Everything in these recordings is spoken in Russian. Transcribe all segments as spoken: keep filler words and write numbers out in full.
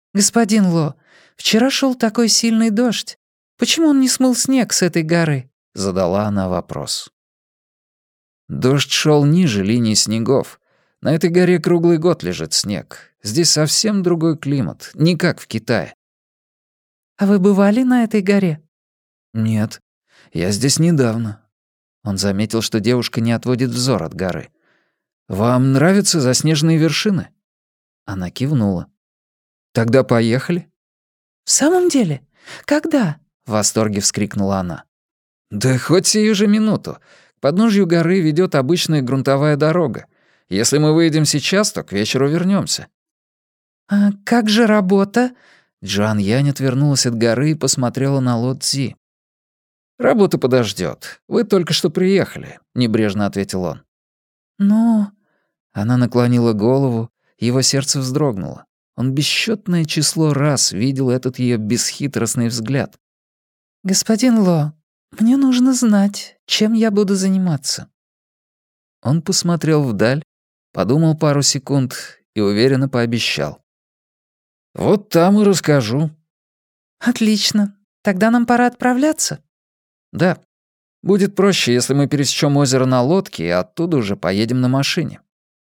«Господин Ло, вчера шел такой сильный дождь. Почему он не смыл снег с этой горы?» — задала она вопрос. Дождь шел ниже линии снегов. На этой горе круглый год лежит снег. Здесь совсем другой климат, не как в Китае. «А вы бывали на этой горе?» «Нет, я здесь недавно». Он заметил, что девушка не отводит взор от горы. «Вам нравятся заснеженные вершины?» Она кивнула. «Тогда поехали?» «В самом деле? Когда?» — в восторге вскрикнула она. «Да хоть сию же минуту. К подножью горы ведет обычная грунтовая дорога. Если мы выйдем сейчас, то к вечеру вернемся. «А как же работа?» Джоан Янь отвернулась от горы и посмотрела на Ло Цзи. «Работа подождет. Вы только что приехали», — небрежно ответил он. «Но...» Она наклонила голову, его сердце вздрогнуло. Он бесчетное число раз видел этот ее бесхитростный взгляд. «Господин Ло, мне нужно знать, чем я буду заниматься». Он посмотрел вдаль, подумал пару секунд и уверенно пообещал. «Вот там и расскажу». «Отлично. Тогда нам пора отправляться». «Да. Будет проще, если мы пересечем озеро на лодке и оттуда уже поедем на машине».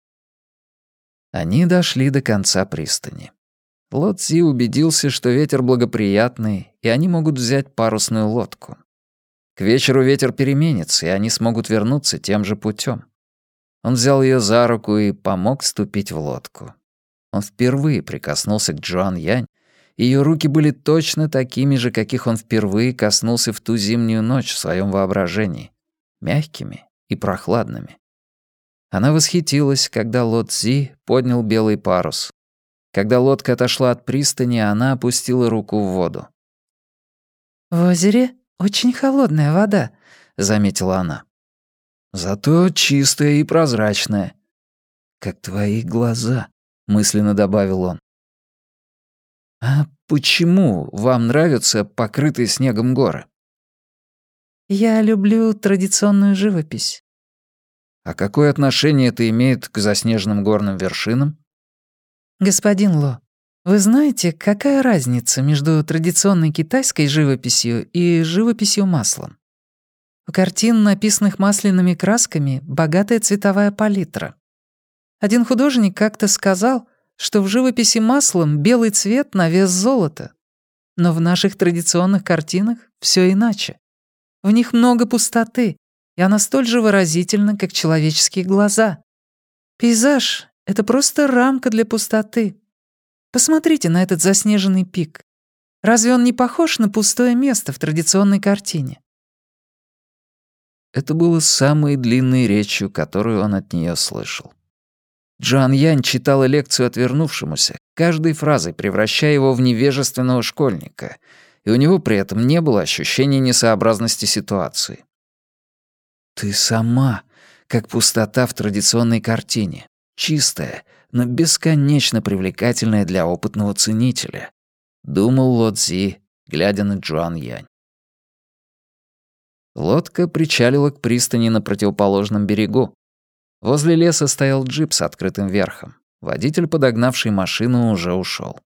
Они дошли до конца пристани. Ло Цзи убедился, что ветер благоприятный, и они могут взять парусную лодку. К вечеру ветер переменится, и они смогут вернуться тем же путем. Он взял ее за руку и помог вступить в лодку. Он впервые прикоснулся к Джоан Янь, и ее руки были точно такими же, каких он впервые коснулся в ту зимнюю ночь в своем воображении, мягкими и прохладными. Она восхитилась, когда Ло Цзи поднял белый парус. Когда лодка отошла от пристани, она опустила руку в воду. «В озере очень холодная вода», — заметила она. «Зато чистая и прозрачная. Как твои глаза», — мысленно добавил он. «А почему вам нравятся покрытые снегом горы?» «Я люблю традиционную живопись». «А какое отношение это имеет к заснеженным горным вершинам?» «Господин Ло, вы знаете, какая разница между традиционной китайской живописью и живописью маслом? У картин, написанных масляными красками, богатая цветовая палитра. Один художник как-то сказал, что в живописи маслом белый цвет на вес золота. Но в наших традиционных картинах все иначе. В них много пустоты, и она столь же выразительна, как человеческие глаза. Пейзаж — это просто рамка для пустоты. Посмотрите на этот заснеженный пик. Разве он не похож на пустое место в традиционной картине?» Это было самой длинной речью, которую он от нее слышал. Джоан Янь читала лекцию отвернувшемуся, каждой фразой превращая его в невежественного школьника, и у него при этом не было ощущения несообразности ситуации. «Ты сама, как пустота в традиционной картине, чистая, но бесконечно привлекательная для опытного ценителя», — думал Ло Цзи, глядя на Джоан Янь. Лодка причалила к пристани на противоположном берегу. Возле леса стоял джип с открытым верхом. Водитель, подогнавший машину, уже ушел.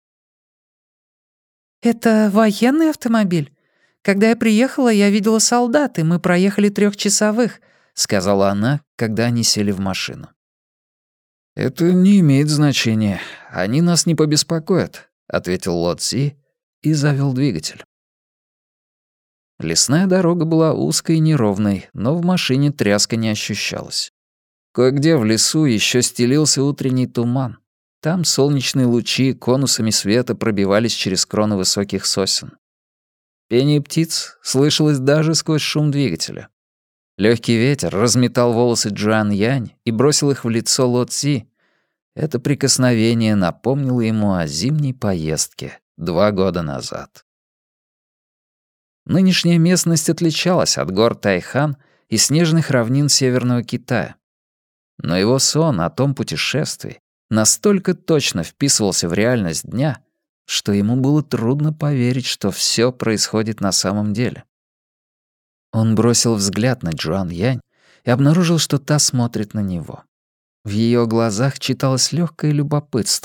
«Это военный автомобиль? Когда я приехала, я видела солдат, и мы проехали трехчасовых», — сказала она, когда они сели в машину. «Это не имеет значения. Они нас не побеспокоят», — ответил Ло Цзи и завел двигатель. Лесная дорога была узкой и неровной, но в машине тряска не ощущалась. Кое-где в лесу еще стелился утренний туман. Там солнечные лучи конусами света пробивались через кроны высоких сосен. Пение птиц слышалось даже сквозь шум двигателя. Легкий ветер разметал волосы Джоан Янь и бросил их в лицо Ло Цзи. Это прикосновение напомнило ему о зимней поездке два года назад. Нынешняя местность отличалась от гор Тайхан и снежных равнин Северного Китая. Но его сон о том путешествии настолько точно вписывался в реальность дня, что ему было трудно поверить, что все происходит на самом деле. Он бросил взгляд на Джоан Янь и обнаружил, что та смотрит на него. В ее глазах читалось легкое любопытство,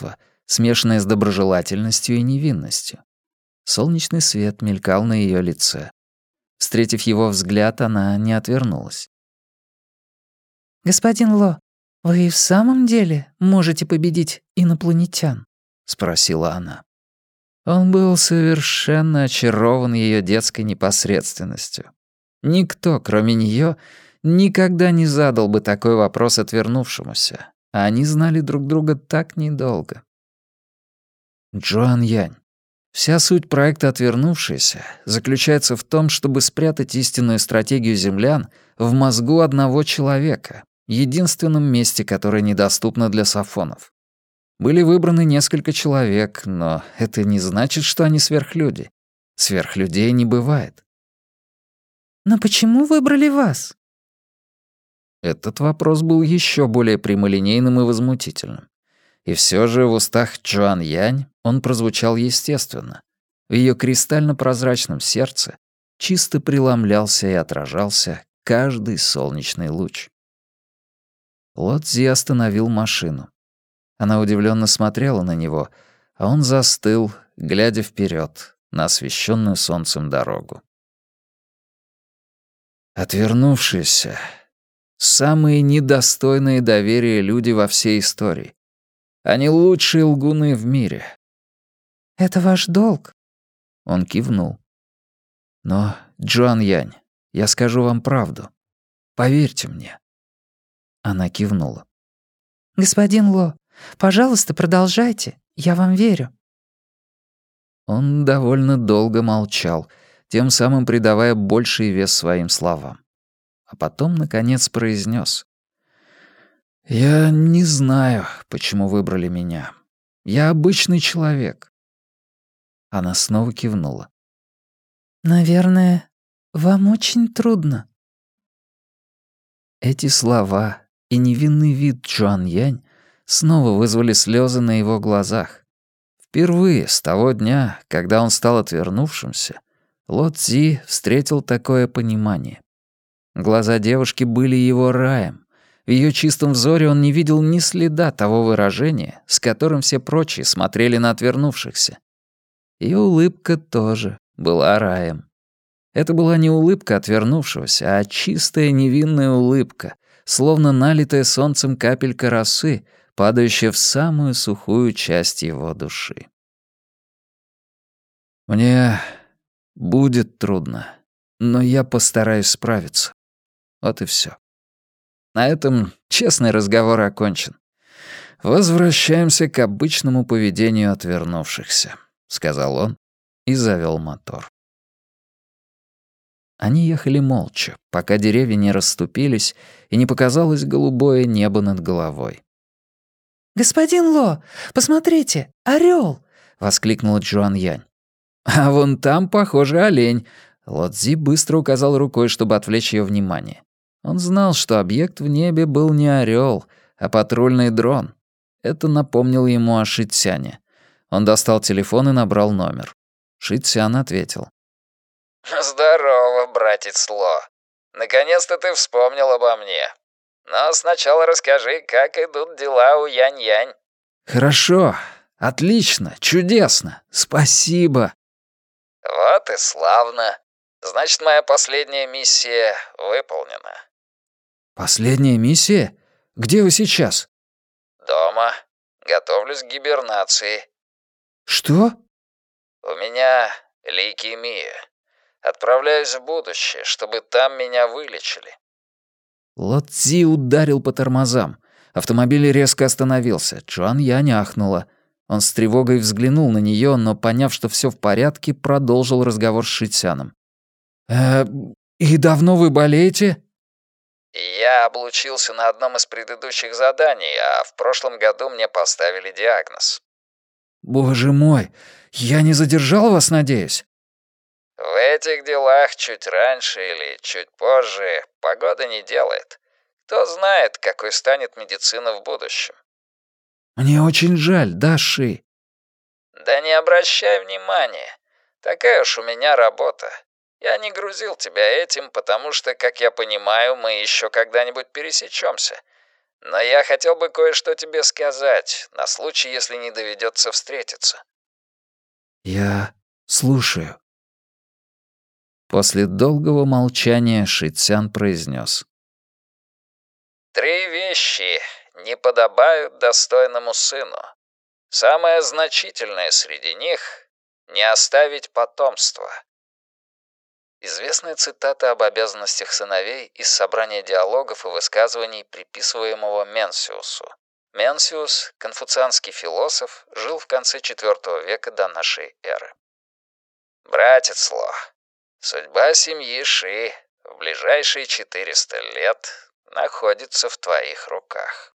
смешанное с доброжелательностью и невинностью. Солнечный свет мелькал на ее лице. Встретив его взгляд, она не отвернулась. «Господин Ло, вы и в самом деле можете победить инопланетян?» — спросила она. Он был совершенно очарован ее детской непосредственностью. Никто, кроме нее, никогда не задал бы такой вопрос отвернувшемуся, а они знали друг друга так недолго. Джоан Янь. Вся суть проекта «Отвернувшиеся» заключается в том, чтобы спрятать истинную стратегию землян в мозгу одного человека, единственном месте, которое недоступно для сафонов. Были выбраны несколько человек, но это не значит, что они сверхлюди. Сверхлюдей не бывает. «Но почему выбрали вас?» Этот вопрос был еще более прямолинейным и возмутительным. И все же в устах Джоан Янь он прозвучал естественно. В ее кристально-прозрачном сердце чисто преломлялся и отражался каждый солнечный луч. Ло Цзи остановил машину. Она удивленно смотрела на него, а он застыл, глядя вперед на освещенную солнцем дорогу. Отвернувшиеся, самые недостойные доверия люди во всей истории. Они лучшие лгуны в мире. «Это ваш долг?» Он кивнул. «Но, Джоан Янь, я скажу вам правду. Поверьте мне». Она кивнула. «Господин Ло, пожалуйста, продолжайте. Я вам верю». Он довольно долго молчал, тем самым придавая больший вес своим словам. А потом, наконец, произнес: «Я не знаю, почему выбрали меня. Я обычный человек». Она снова кивнула. «Наверное, вам очень трудно». Эти слова и невинный вид Джоан Янь снова вызвали слезы на его глазах. Впервые с того дня, когда он стал отвернувшимся, Ло Цзи встретил такое понимание. Глаза девушки были его раем. В ее чистом взоре он не видел ни следа того выражения, с которым все прочие смотрели на отвернувшихся. Ее улыбка тоже была раем. Это была не улыбка отвернувшегося, а чистая невинная улыбка, словно налитая солнцем капелька росы, падающая в самую сухую часть его души. «Мне будет трудно, но я постараюсь справиться. Вот и все. На этом честный разговор окончен. Возвращаемся к обычному поведению отвернувшихся», — сказал он и завел мотор. Они ехали молча, пока деревья не расступились и не показалось голубое небо над головой. «Господин Ло, посмотрите, орел! Воскликнула Джоан Янь. «А вон там, похоже, олень». Ло Цзи быстро указал рукой, чтобы отвлечь ее внимание. Он знал, что объект в небе был не орел, а патрульный дрон. Это напомнило ему о Ши Цяне. Он достал телефон и набрал номер. Ши Цян ответил. «Здорово, братец Ло. Наконец-то ты вспомнил обо мне. Но сначала расскажи, как идут дела у Янь-Янь». «Хорошо, отлично, чудесно, спасибо». «Вот и славно. Значит, моя последняя миссия выполнена». «Последняя миссия? Где вы сейчас?» «Дома. Готовлюсь к гибернации». «Что?» «У меня лейкемия. Отправляюсь в будущее, чтобы там меня вылечили». Ло Цзи ударил по тормозам. Автомобиль резко остановился. Джоан Янь ахнула. Он с тревогой взглянул на нее, но, поняв, что все в порядке, продолжил разговор с Ши Цяном. «Э, и давно вы болеете?» «Я облучился на одном из предыдущих заданий, а в прошлом году мне поставили диагноз». «Боже мой, я не задержал вас, надеюсь?» «В этих делах чуть раньше или чуть позже погода не делает. Кто знает, какой станет медицина в будущем». «Мне очень жаль, да, Ши?» «Да не обращай внимания. Такая уж у меня работа. Я не грузил тебя этим, потому что, как я понимаю, мы еще когда-нибудь пересечемся. Но я хотел бы кое-что тебе сказать, на случай, если не доведется встретиться». «Я слушаю». После долгого молчания Шицян произнес. «Три вещи не подобают достойному сыну. Самое значительное среди них — не оставить потомства». Известная цитата об обязанностях сыновей из собрания диалогов и высказываний, приписываемого Менсиусу. Менсиус, конфуцианский философ, жил в конце четвёртого века до нашей эры. «Братец Ло, судьба семьи Ши в ближайшие четыреста лет находится в твоих руках».